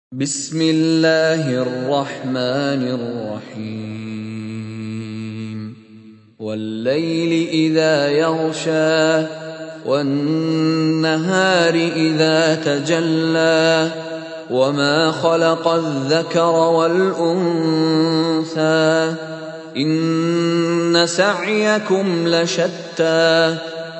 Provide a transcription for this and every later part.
بسم الله الرحمن الرحيم والليل إذا يغشى والنهار إذا تجلى وما خلق الذكر والأنثى إن سعيكم لشتى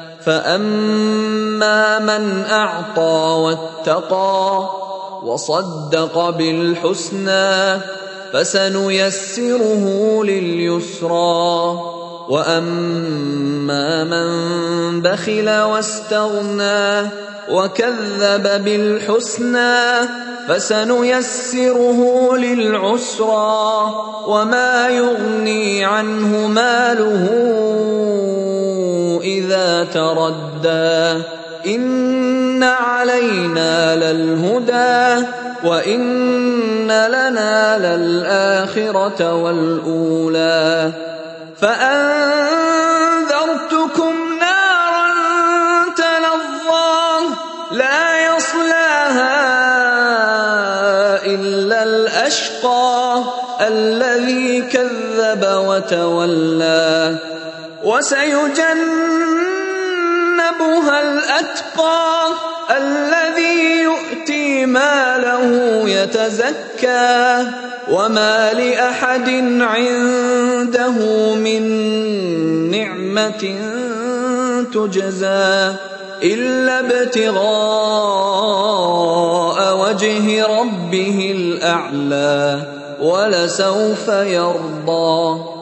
فأما من أعطى واتقى وصدق بالحسنى فسنيسره لليسرى وأما من بخل واستغنى وكذب بالحسنى فسنيسره للعسرى وما يغني عنه ماله إذا تردى إن علينا للهدى وإن لنا للآخرة والأولى فأنذرتكم نارا تلظى لا يصلاها إلا الأشقى الذي كذب وتولى وسيجنبها الأتقى الذي يؤتي ماله يتزكى وما لأحد عنده من نعمة تجزى إلا ابتغاء وجه ربه الأعلى ولسوف يرضى